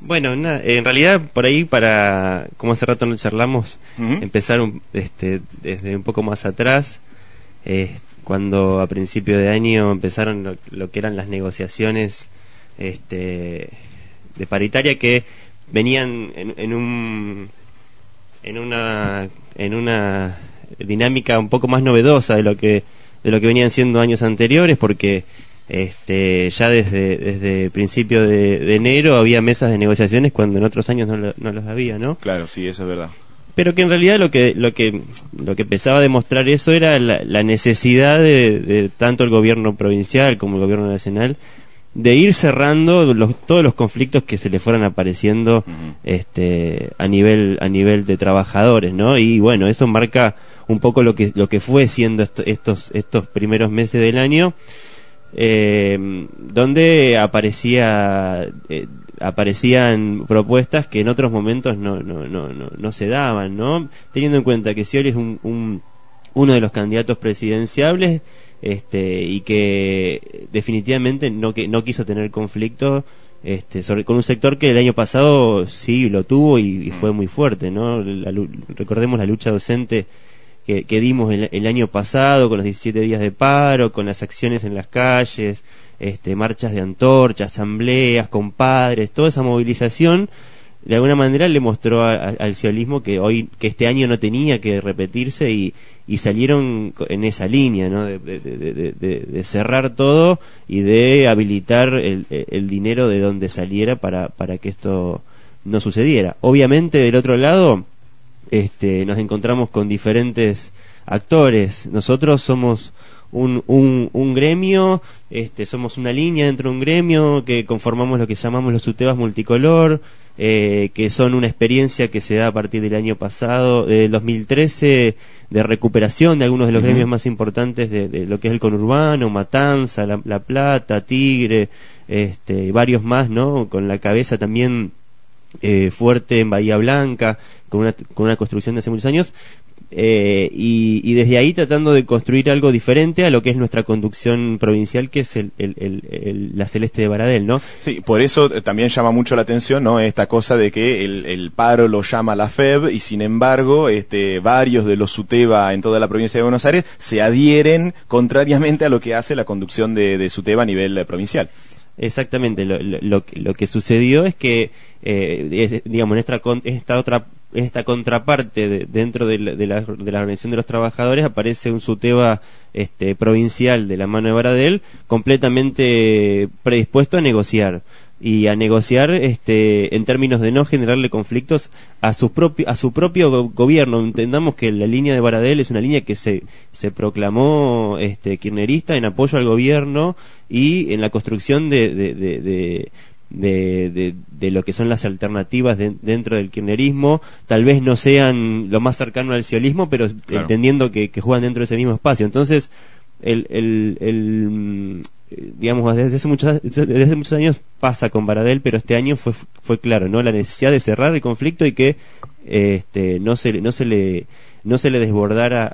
Bueno, en realidad por ahí, para como hace rato no charlamos, empezar desde un poco más atrás, cuando a principio de año empezaron lo que eran las negociaciones de paritaria, que venían en una dinámica un poco más novedosa de lo que venían siendo años anteriores, porque ya desde principio de enero había mesas de negociaciones cuando en otros años no los había, ¿no? Claro, sí, eso es verdad. Pero que en realidad lo que empezaba a demostrar eso era la necesidad de tanto el gobierno provincial como el gobierno nacional de ir cerrando todos los conflictos que se le fueran apareciendo a nivel de trabajadores, ¿no? Y bueno, eso marca un poco lo que fue siendo estos primeros meses del año, donde aparecían propuestas que en otros momentos no se daban, ¿no? Teniendo en cuenta que Scioli es uno de los candidatos presidenciables, y que definitivamente no quiso tener conflicto con un sector que el año pasado sí lo tuvo y fue muy fuerte, ¿no? Recordemos la lucha docente que dimos el año pasado, con los 17 días de paro, con las acciones en las calles, marchas de antorcha, asambleas, compadres, toda esa movilización de alguna manera le mostró al ciolismo que este año no tenía que repetirse, y salieron en esa línea, ¿no? De cerrar todo y de habilitar el dinero de donde saliera para que esto no sucediera. Obviamente, del otro lado, nos encontramos con diferentes actores. Nosotros somos un gremio, somos una línea dentro de un gremio que conformamos lo que llamamos los UTEBAs multicolor, que son una experiencia que se da a partir del año pasado, del 2013, de recuperación de algunos de los gremios más importantes de lo que es el conurbano, Matanza, La Plata, Tigre, varios más, ¿no? Con la cabeza también fuerte en Bahía Blanca, con una construcción de hace muchos años, y desde ahí tratando de construir algo diferente a lo que es nuestra conducción provincial, que es la Celeste de Baradel, ¿no? Sí, por eso también llama mucho la atención, ¿no? Esta cosa de que el paro lo llama la FEB, y sin embargo varios de los SUTEBA en toda la provincia de Buenos Aires se adhieren contrariamente a lo que hace la conducción de SUTEBA a nivel provincial. Exactamente, lo que sucedió es que digamos, esta contraparte dentro de la Organización de los Trabajadores aparece un SUTEBA provincial de la mano de Baradel, completamente predispuesto a negociar en términos de no generarle conflictos a su propio gobierno. Entendamos que la línea de Baradel es una línea que se proclamó kirchnerista en apoyo al gobierno y en la construcción de lo que son las alternativas dentro del kirchnerismo. Tal vez no sean lo más cercano al ciolismo, pero claro, entendiendo que juegan dentro de ese mismo espacio. Entonces, digamos, desde hace muchos años pasa con Baradel, pero este año fue claro, ¿no? La necesidad de cerrar el conflicto y que no se le desbordara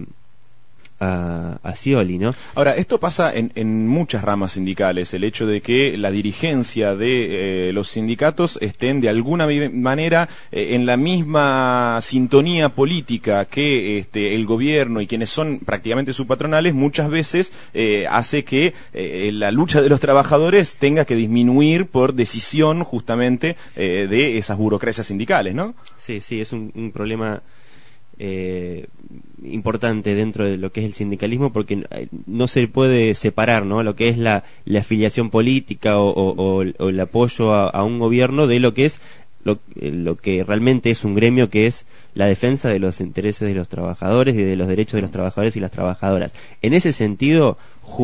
a Scioli, ¿no? Ahora, esto pasa en muchas ramas sindicales, el hecho de que la dirigencia de los sindicatos estén de alguna manera en la misma sintonía política que el gobierno y quienes son prácticamente sus patronales, muchas veces hace que la lucha de los trabajadores tenga que disminuir por decisión justamente de esas burocracias sindicales, ¿no? Sí, es un problema importante dentro de lo que es el sindicalismo, porque no se puede separar, ¿no?, lo que es la afiliación política o el apoyo a un gobierno de lo que es lo que realmente es un gremio, que es la defensa de los intereses de los trabajadores y de los derechos de los trabajadores y las trabajadoras. En ese sentido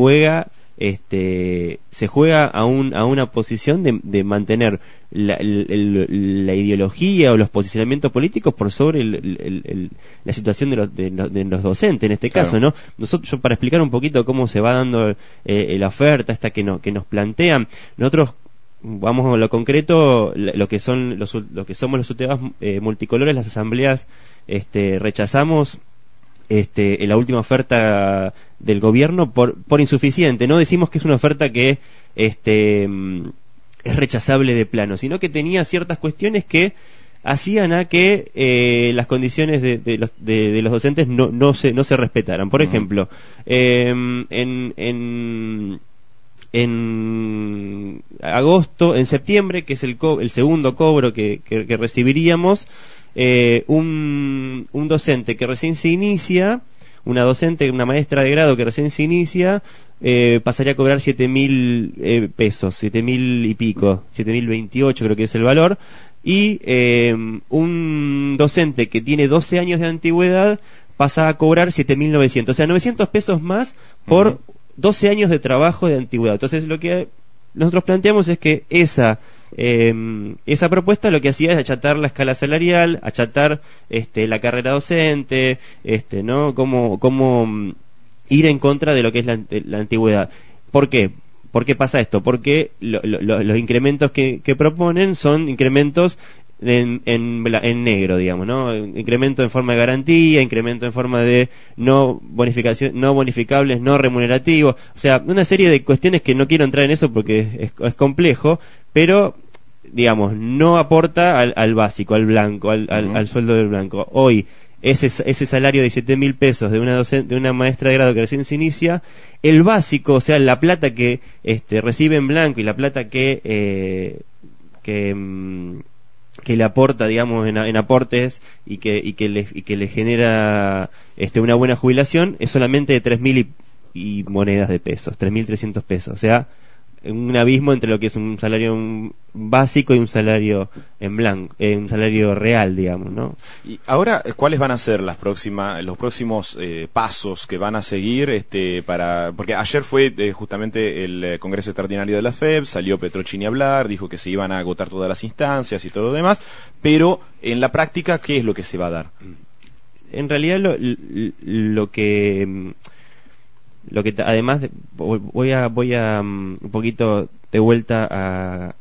se juega a una posición de mantener la ideología o los posicionamientos políticos por sobre la situación de los docentes en este caso, ¿no? Nosotros, para explicar un poquito cómo se va dando la oferta esta que nos plantean, nosotros vamos a lo concreto, lo que somos los UTEBAs multicolores, las asambleas, rechazamos en la última oferta del gobierno por insuficiente. No decimos que es una oferta que es rechazable de plano, sino que tenía ciertas cuestiones que hacían a que las condiciones de los docentes no se respetaran. Por ejemplo, en agosto, en septiembre, que es el segundo cobro que recibiríamos, un docente que recién se inicia, una maestra de grado que recién se inicia, pasaría a cobrar 7.000 pesos, 7.000 y pico, 7.028 creo que es el valor, y un docente que tiene 12 años de antigüedad pasa a cobrar 7.900, o sea, 900 pesos más por 12 años de trabajo de antigüedad. Entonces lo que nosotros planteamos es que esa propuesta lo que hacía es achatar la escala salarial, achatar la carrera docente, ¿no? Cómo ir en contra de lo que es la antigüedad. ¿Por qué? ¿Por qué pasa esto? Porque los incrementos que proponen son incrementos en negro, digamos, ¿no? Incremento en forma de garantía, incremento en forma de no bonificables, no remunerativos, o sea, una serie de cuestiones que no quiero entrar en eso porque es complejo, pero digamos, no aporta al básico, al blanco, al sueldo del blanco. Hoy, ese salario de 7.000 pesos de una maestra de grado que recién se inicia, el básico, o sea, la plata que recibe en blanco y la plata que le aporta, digamos, en aportes y que le genera una buena jubilación, es solamente de 3.000 y monedas de pesos, 3.300 pesos, o sea, un abismo entre lo que es un salario básico y un salario en blanco, un salario real, digamos, ¿no? Y ahora, ¿cuáles van a ser los próximos pasos que van a seguir porque ayer fue justamente el Congreso Extraordinario de la FEB, salió Petrocchini a hablar, dijo que se iban a agotar todas las instancias y todo lo demás, pero en la práctica, ¿qué es lo que se va a dar? En realidad lo que además voy a un poquito de vuelta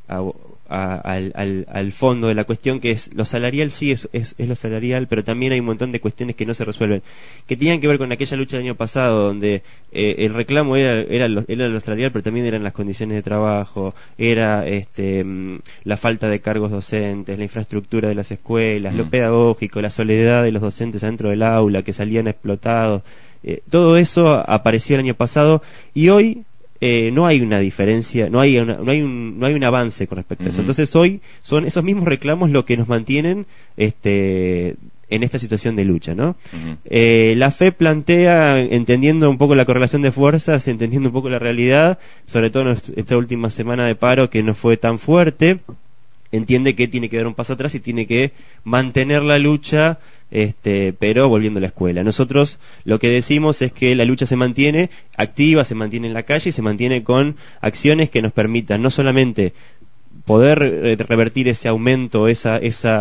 al fondo de la cuestión, que es lo salarial. Sí, es lo salarial, pero también hay un montón de cuestiones que no se resuelven, que tenían que ver con aquella lucha del año pasado, donde el reclamo era lo salarial, pero también eran las condiciones de trabajo, era la falta de cargos docentes, la infraestructura de las escuelas, lo pedagógico, la soledad de los docentes adentro del aula, que salían explotados. Todo eso apareció el año pasado y hoy no hay una diferencia, no hay un avance con respecto a eso. Entonces hoy son esos mismos reclamos lo que nos mantienen en esta situación de lucha, ¿no? La FEB plantea, entendiendo un poco la correlación de fuerzas, entendiendo un poco la realidad, sobre todo en esta última semana de paro que no fue tan fuerte, entiende que tiene que dar un paso atrás y tiene que mantener la lucha, pero volviendo a la escuela. Nosotros lo que decimos es que la lucha se mantiene activa, se mantiene en la calle y se mantiene con acciones que nos permitan no solamente poder revertir ese aumento, esa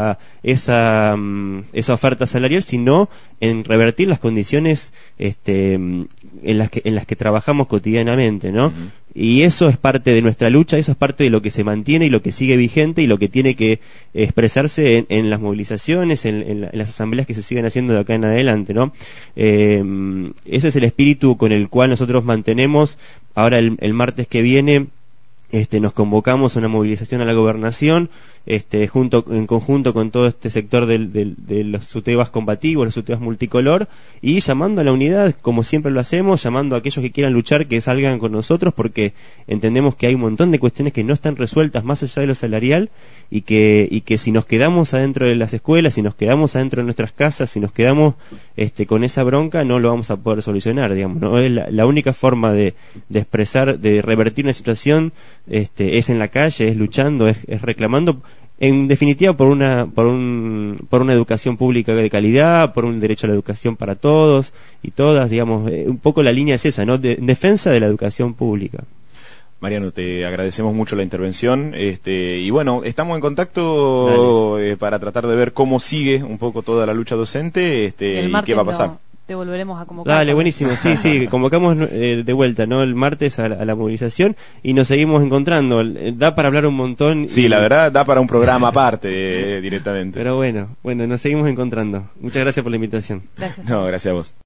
oferta salarial, sino en revertir las condiciones en las que trabajamos cotidianamente, ¿no? Y eso es parte de nuestra lucha, eso es parte de lo que se mantiene y lo que sigue vigente y lo que tiene que expresarse en las movilizaciones, en las asambleas que se siguen haciendo de acá en adelante, ¿no? Ese es el espíritu con el cual nosotros mantenemos. Ahora el martes que viene nos convocamos a una movilización a la gobernación, en conjunto con todo este sector de los UTEBAS combativos, los UTEBAS multicolor, y llamando a la unidad, como siempre lo hacemos, llamando a aquellos que quieran luchar, que salgan con nosotros, porque entendemos que hay un montón de cuestiones que no están resueltas más allá de lo salarial, y que si nos quedamos adentro de las escuelas, si nos quedamos adentro de nuestras casas, si nos quedamos con esa bronca, no lo vamos a poder solucionar, digamos, ¿no? Es la única forma de expresar, de revertir una situación, es en la calle, es luchando, es reclamando, en definitiva por una educación pública de calidad, por un derecho a la educación para todos y todas, digamos, un poco la línea es esa, ¿no? En defensa de la educación pública. Mariano, te agradecemos mucho la intervención, y bueno, estamos en contacto para tratar de ver cómo sigue un poco toda la lucha docente, y qué va a pasar. Te volveremos a convocar. Dale, buenísimo, sí, convocamos de vuelta, ¿no? El martes a la movilización y nos seguimos encontrando. Da para hablar un montón. Sí, la verdad, da para un programa aparte directamente. Pero bueno, nos seguimos encontrando. Muchas gracias por la invitación. Gracias. No, gracias a vos.